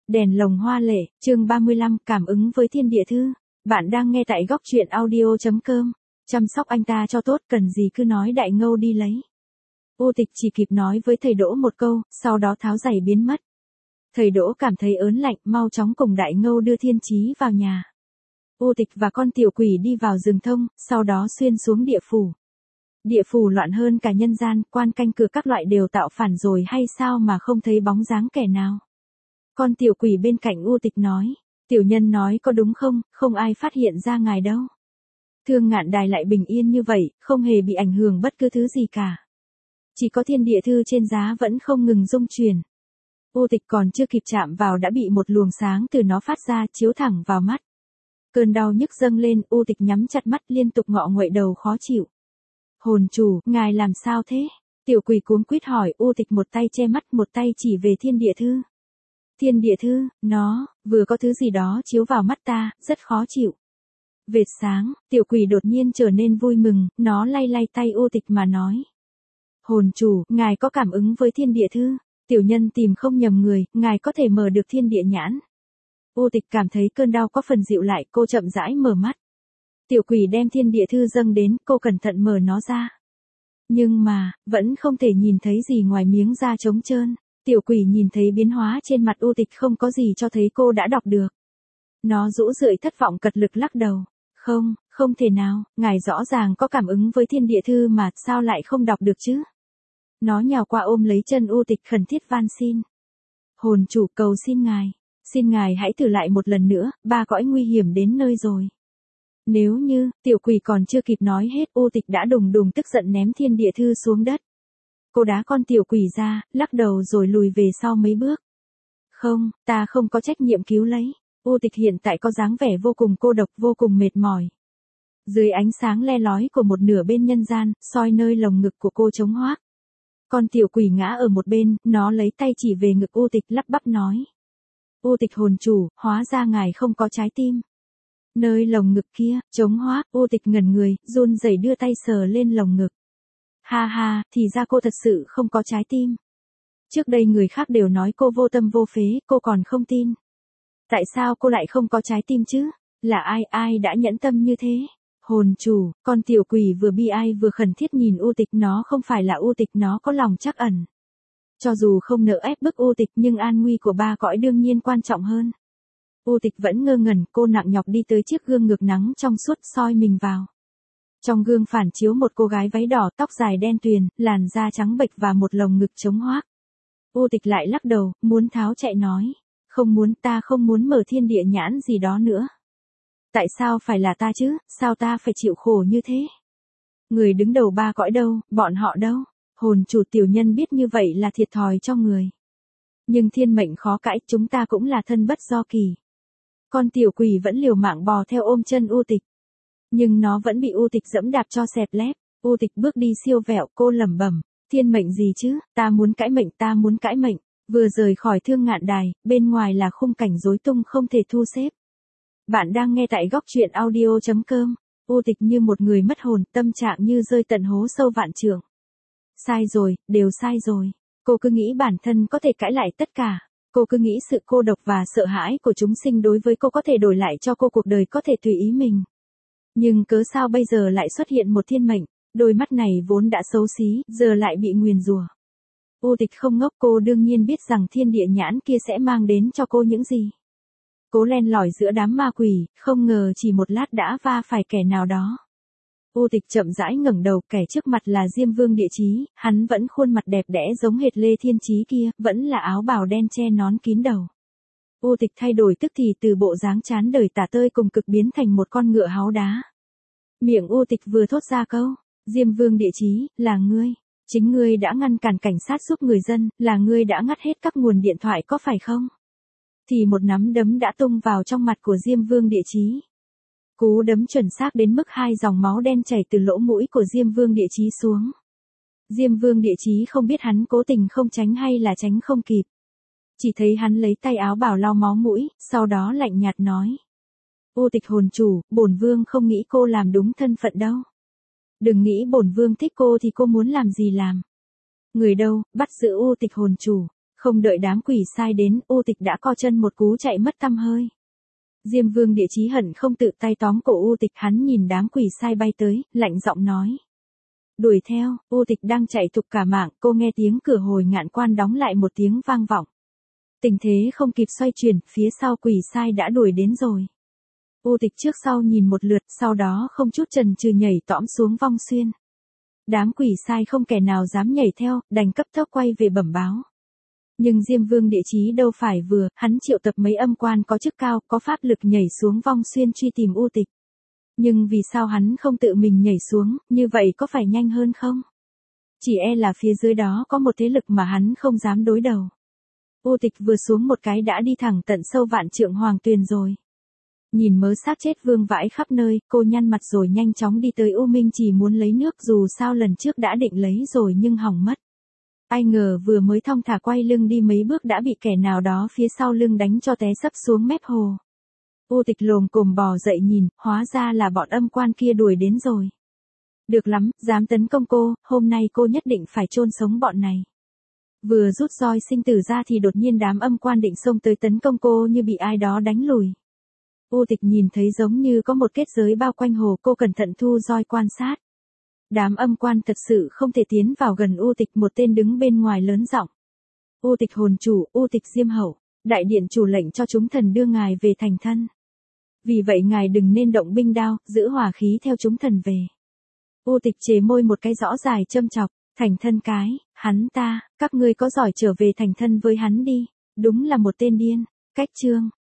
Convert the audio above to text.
Đèn lồng hoa lệ, chương 35, cảm ứng với thiên địa thư. Bạn đang nghe tại góc truyện audio.com. Chăm sóc anh ta cho tốt, cần gì cứ nói Đại Ngâu đi lấy. U Tịch chỉ kịp nói với thầy Đỗ một câu, sau đó tháo giày biến mất. Thầy Đỗ cảm thấy ớn lạnh, mau chóng cùng Đại Ngâu đưa Thiên Chí vào nhà. U Tịch và con tiểu quỷ đi vào rừng thông, sau đó xuyên xuống địa phủ. Địa phủ loạn hơn cả nhân gian, quan canh cửa các loại đều tạo phản rồi hay sao mà không thấy bóng dáng kẻ nào. Con tiểu quỷ bên cạnh U Tịch nói, tiểu nhân nói có đúng không, không ai phát hiện ra ngài đâu. Thương Ngạn Đài lại bình yên như vậy, không hề bị ảnh hưởng bất cứ thứ gì cả. Chỉ có thiên địa thư trên giá vẫn không ngừng rung chuyển. U Tịch còn chưa kịp chạm vào đã bị một luồng sáng từ nó phát ra chiếu thẳng vào mắt. Cơn đau nhức dâng lên, U Tịch nhắm chặt mắt liên tục ngọ nguậy đầu khó chịu. Hồn chủ, ngài làm sao thế? Tiểu quỷ cuống quýt hỏi. U Tịch một tay che mắt một tay chỉ về thiên địa thư. Thiên địa thư, nó, vừa có thứ gì đó chiếu vào mắt ta, rất khó chịu. Vệt sáng, tiểu quỷ đột nhiên trở nên vui mừng, nó lay lay tay U Tịch mà nói. Hồn chủ, ngài có cảm ứng với thiên địa thư, tiểu nhân tìm không nhầm người, ngài có thể mở được thiên địa nhãn. U Tịch cảm thấy cơn đau có phần dịu lại, cô chậm rãi mở mắt. Tiểu quỷ đem thiên địa thư dâng đến, cô cẩn thận mở nó ra. Nhưng mà, vẫn không thể nhìn thấy gì ngoài miếng da trống trơn. Tiểu quỷ nhìn thấy biến hóa trên mặt U Tịch không có gì cho thấy cô đã đọc được. Nó rũ rượi thất vọng cật lực lắc đầu. Không, không thể nào, ngài rõ ràng có cảm ứng với thiên địa thư mà sao lại không đọc được chứ? Nó nhào qua ôm lấy chân U Tịch khẩn thiết van xin. Hồn chủ cầu xin ngài hãy thử lại một lần nữa, ba cõi nguy hiểm đến nơi rồi. Nếu như, tiểu quỷ còn chưa kịp nói hết, U Tịch đã đùng đùng tức giận ném thiên địa thư xuống đất. Cô đá con tiểu quỷ ra, lắc đầu rồi lùi về sau mấy bước. Không, ta không có trách nhiệm cứu lấy. U Tịch hiện tại có dáng vẻ vô cùng cô độc, vô cùng mệt mỏi. Dưới ánh sáng le lói của một nửa bên nhân gian, soi nơi lồng ngực của cô trống hoác. Con tiểu quỷ ngã ở một bên, nó lấy tay chỉ về ngực U Tịch lắp bắp nói. U Tịch hồn chủ, hóa ra ngài không có trái tim. Nơi lồng ngực kia, trống hoác, U Tịch ngẩn người, run rẩy đưa tay sờ lên lồng ngực. Ha ha, thì ra cô thật sự không có trái tim. Trước đây người khác đều nói cô vô tâm vô phế, cô còn không tin. Tại sao cô lại không có trái tim chứ? Là ai đã nhẫn tâm như thế? Hồn chủ, con tiểu quỷ vừa bi ai vừa khẩn thiết nhìn U Tịch, nó không phải là U Tịch, nó có lòng trắc ẩn. Cho dù không nỡ ép bức U Tịch nhưng an nguy của ba cõi đương nhiên quan trọng hơn. U Tịch vẫn ngơ ngẩn, cô nặng nhọc đi tới chiếc gương ngược nắng trong suốt soi mình vào. Trong gương phản chiếu một cô gái váy đỏ, tóc dài đen tuyền, làn da trắng bệch và một lồng ngực trống hoác. U Tịch lại lắc đầu, muốn tháo chạy nói. Không muốn, ta không muốn mở thiên địa nhãn gì đó nữa. Tại sao phải là ta chứ, sao ta phải chịu khổ như thế? Người đứng đầu ba cõi đâu, bọn họ đâu? Hồn chủ, tiểu nhân biết như vậy là thiệt thòi cho người. Nhưng thiên mệnh khó cãi, chúng ta cũng là thân bất do kỳ. Con tiểu quỷ vẫn liều mạng bò theo ôm chân U Tịch. Nhưng nó vẫn bị U Tịch dẫm đạp cho xẹp lép. U Tịch bước đi siêu vẹo, cô lẩm bẩm. Thiên mệnh gì chứ, ta muốn cãi mệnh, ta muốn cãi mệnh. Vừa rời khỏi Thương Ngạn Đài, bên ngoài là khung cảnh rối tung không thể thu xếp. Bạn đang nghe tại góc truyện audio.com. U Tịch như một người mất hồn, tâm trạng như rơi tận hố sâu vạn trượng. Sai rồi, đều sai rồi. Cô cứ nghĩ bản thân có thể cãi lại tất cả. Cô cứ nghĩ sự cô độc và sợ hãi của chúng sinh đối với cô có thể đổi lại cho cô cuộc đời có thể tùy ý mình. Nhưng cớ sao bây giờ lại xuất hiện một thiên mệnh, đôi mắt này vốn đã xấu xí, giờ lại bị nguyền rủa. U Tịch không ngốc, cô đương nhiên biết rằng thiên địa nhãn kia sẽ mang đến cho cô những gì. Cố len lỏi giữa đám ma quỷ, không ngờ chỉ một lát đã va phải kẻ nào đó. U Tịch chậm rãi ngẩng đầu, kẻ trước mặt là Diêm Vương Địa Chí, hắn vẫn khuôn mặt đẹp đẽ giống hệt Lê Thiên Chí kia, vẫn là áo bào đen che nón kín đầu. U Tịch thay đổi tức thì từ bộ dáng chán đời tả tơi cùng cực biến thành một con ngựa háu đá. Miệng U Tịch vừa thốt ra câu, Diêm Vương Địa Chí, là ngươi. Chính ngươi đã ngăn cản cảnh sát giúp người dân, là ngươi đã ngắt hết các nguồn điện thoại có phải không? Thì một nắm đấm đã tung vào trong mặt của Diêm Vương Địa Chí. Cú đấm chuẩn xác đến mức 2 dòng máu đen chảy từ lỗ mũi của Diêm Vương Địa Chí xuống. Diêm Vương Địa Chí không biết hắn cố tình không tránh hay là tránh không kịp. Chỉ thấy hắn lấy tay áo bào lau máu mũi, sau đó lạnh nhạt nói. U Tịch hồn chủ, bổn vương không nghĩ cô làm đúng thân phận đâu. Đừng nghĩ bổn vương thích cô thì cô muốn làm gì làm. Người đâu, bắt giữ U Tịch hồn chủ. Không đợi đám quỷ sai đến, U Tịch đã co chân một cú chạy mất tăm hơi. Diêm Vương Địa Chí hận không tự tay tóm cổ U Tịch, hắn nhìn đám quỷ sai bay tới, lạnh giọng nói. Đuổi theo, U Tịch đang chạy thục cả mạng, cô nghe tiếng cửa hồi ngạn quan đóng lại một tiếng vang vọng. Tình thế không kịp xoay chuyển, phía sau quỷ sai đã đuổi đến rồi. U Tịch trước sau nhìn một lượt, sau đó không chút chần chừ nhảy tõm xuống vong xuyên. Đám quỷ sai không kẻ nào dám nhảy theo, đành cấp tốc quay về bẩm báo. Nhưng Diêm Vương Địa Chí đâu phải vừa, hắn triệu tập mấy âm quan có chức cao, có pháp lực nhảy xuống vong xuyên truy tìm U Tịch. Nhưng vì sao hắn không tự mình nhảy xuống, như vậy có phải nhanh hơn không? Chỉ e là phía dưới đó có một thế lực mà hắn không dám đối đầu. U Tịch vừa xuống một cái đã đi thẳng tận sâu vạn trượng hoàng tuyền rồi. Nhìn mớ xác chết vương vãi khắp nơi, cô nhăn mặt rồi nhanh chóng đi tới U Minh chỉ muốn lấy nước, dù sao lần trước đã định lấy rồi nhưng hỏng mất. Ai ngờ vừa mới thong thả quay lưng đi mấy bước đã bị kẻ nào đó phía sau lưng đánh cho té sấp xuống mép hồ. U Tịch lồm cồm bò dậy nhìn, hóa ra là bọn âm quan kia đuổi đến rồi. Được lắm, dám tấn công cô, hôm nay cô nhất định phải chôn sống bọn này. Vừa rút roi sinh tử ra thì đột nhiên đám âm quan định xông tới tấn công cô như bị ai đó đánh lùi. U Tịch nhìn thấy giống như có một kết giới bao quanh hồ, cô cẩn thận thu roi quan sát. Đám âm quan thật sự không thể tiến vào gần U Tịch, một tên đứng bên ngoài lớn giọng. U Tịch hồn chủ, U Tịch Diêm Hậu, đại điện chủ lệnh cho chúng thần đưa ngài về thành thân. Vì vậy ngài đừng nên động binh đao, giữ hòa khí theo chúng thần về. U Tịch chề môi một cái rõ dài châm chọc, thành thân cái, hắn ta, các ngươi có giỏi trở về thành thân với hắn đi, đúng là một tên điên. Cách chương